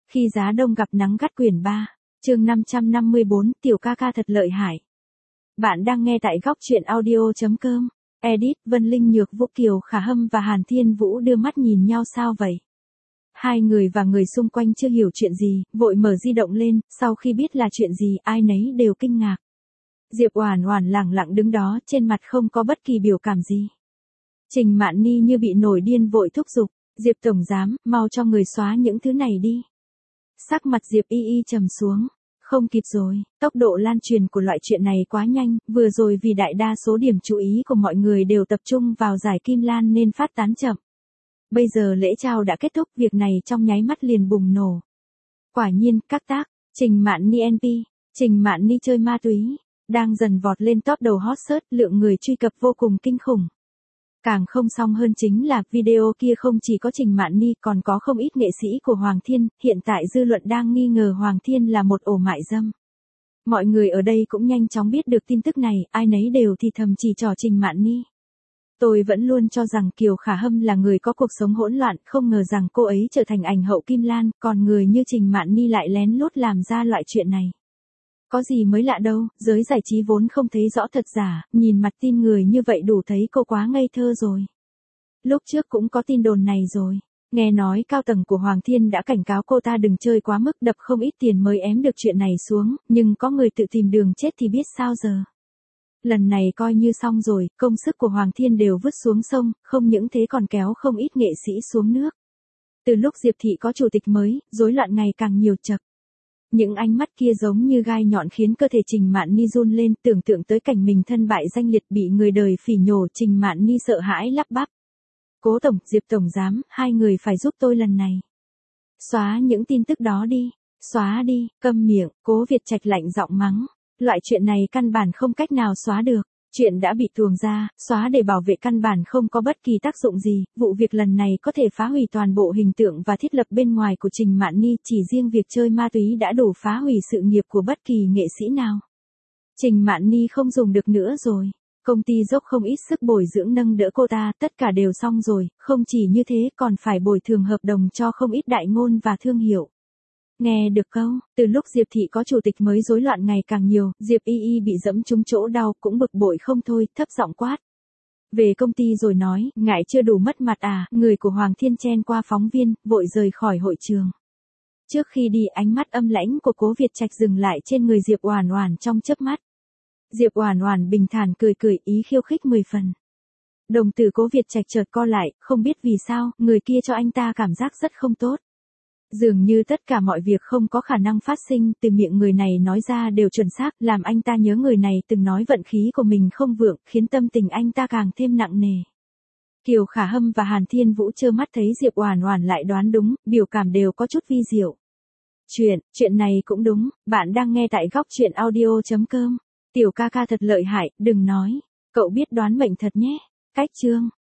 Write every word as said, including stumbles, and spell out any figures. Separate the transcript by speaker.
Speaker 1: Khi giá đông gặp nắng gắt quyển ba, chương năm trăm năm mươi bốn, tiểu ca ca thật lợi hại. Bạn đang nghe tại góc truyện audio.com. Edit, Vân Linh Nhược Vũ, Kiều Khả Hâm và Hàn Thiên Vũ đưa mắt nhìn nhau, sao vậy? Hai người và người xung quanh chưa hiểu chuyện gì, vội mở di động lên, sau khi biết là chuyện gì, ai nấy đều kinh ngạc. Diệp Oản Oản lẳng lặng đứng đó, trên mặt không có bất kỳ biểu cảm gì. Trình Mạn Ni như bị nổi điên vội thúc giục, Diệp tổng giám, mau cho người xóa những thứ này đi. Sắc mặt Diệp Y Y trầm xuống, không kịp rồi, tốc độ lan truyền của loại chuyện này quá nhanh, vừa rồi vì đại đa số điểm chú ý của mọi người đều tập trung vào giải Kim Lan nên phát tán chậm. Bây giờ lễ trao đã kết thúc, việc này trong nháy mắt liền bùng nổ. Quả nhiên, các tác, Trình Mạn Ni en pê, Trình Mạn Ni chơi ma túy, đang dần vọt lên top đầu hot search, lượng người truy cập vô cùng kinh khủng. Càng không xong hơn chính là video kia không chỉ có Trình Mạn Ni còn có không ít nghệ sĩ của Hoàng Thiên, hiện tại dư luận đang nghi ngờ Hoàng Thiên là một ổ mại dâm. Mọi người ở đây cũng nhanh chóng biết được tin tức này, ai nấy đều thì thầm chỉ trỏ Trình Mạn Ni. Tôi vẫn luôn cho rằng Kiều Khả Hâm là người có cuộc sống hỗn loạn, không ngờ rằng cô ấy trở thành ảnh hậu Kim Lan, còn người như Trình Mạn Ni lại lén lút làm ra loại chuyện này. Có gì mới lạ đâu, giới giải trí vốn không thấy rõ thật giả, nhìn mặt tin người như vậy đủ thấy cô quá ngây thơ rồi. Lúc trước cũng có tin đồn này rồi, nghe nói cao tầng của Hoàng Thiên đã cảnh cáo cô ta đừng chơi quá mức, đập không ít tiền mới ém được chuyện này xuống, nhưng có người tự tìm đường chết thì biết sao giờ. Lần này coi như xong rồi, công sức của Hoàng Thiên đều vứt xuống sông, không những thế còn kéo không ít nghệ sĩ xuống nước. Từ lúc Diệp Thị có chủ tịch mới, rối loạn ngày càng nhiều chập. Những ánh mắt kia giống như gai nhọn khiến cơ thể Trình Mạn Ni run lên, tưởng tượng tới cảnh mình thân bại danh liệt bị người đời phỉ nhổ, Trình Mạn Ni sợ hãi lắp bắp. Cố tổng, Diệp tổng giám, hai người phải giúp tôi lần này. Xóa những tin tức đó đi, xóa đi, câm miệng, Cố Việt Trạch lạnh giọng mắng. Loại chuyện này căn bản không cách nào xóa được. Chuyện đã bị tuồng ra, xóa để bảo vệ căn bản không có bất kỳ tác dụng gì, vụ việc lần này có thể phá hủy toàn bộ hình tượng và thiết lập bên ngoài của Trình Mạn Ni, chỉ riêng việc chơi ma túy đã đủ phá hủy sự nghiệp của bất kỳ nghệ sĩ nào. Trình Mạn Ni không dùng được nữa rồi. Công ty dốc không ít sức bồi dưỡng nâng đỡ cô ta, tất cả đều xong rồi, không chỉ như thế còn phải bồi thường hợp đồng cho không ít đại ngôn và thương hiệu. Nghe được câu, từ lúc Diệp Thị có chủ tịch mới rối loạn ngày càng nhiều, Diệp Y Y bị dẫm trúng chỗ đau cũng bực bội không thôi, thấp giọng quát. Về công ty rồi nói, ngại chưa đủ mất mặt à, người của Hoàng Thiên chen qua phóng viên, vội rời khỏi hội trường. Trước khi đi, ánh mắt âm lãnh của Cố Việt Trạch dừng lại trên người Diệp Oản Oản trong chớp mắt. Diệp Oản Oản bình thản cười cười, ý khiêu khích mười phần. Đồng tử Cố Việt Trạch chợt co lại, không biết vì sao, người kia cho anh ta cảm giác rất không tốt. Dường như tất cả mọi việc không có khả năng phát sinh từ miệng người này nói ra đều chuẩn xác, làm anh ta nhớ người này từng nói vận khí của mình không vượng, khiến tâm tình anh ta càng thêm nặng nề. Kiều Khả Hâm và Hàn Thiên Vũ trơ mắt thấy Diệp Oản Oản lại đoán đúng, biểu cảm đều có chút vi diệu. Chuyện, chuyện này cũng đúng, bạn đang nghe tại góc truyện audio.com. Tiểu ca ca thật lợi hại, đừng nói, cậu biết đoán mệnh thật nhé. Cách chương.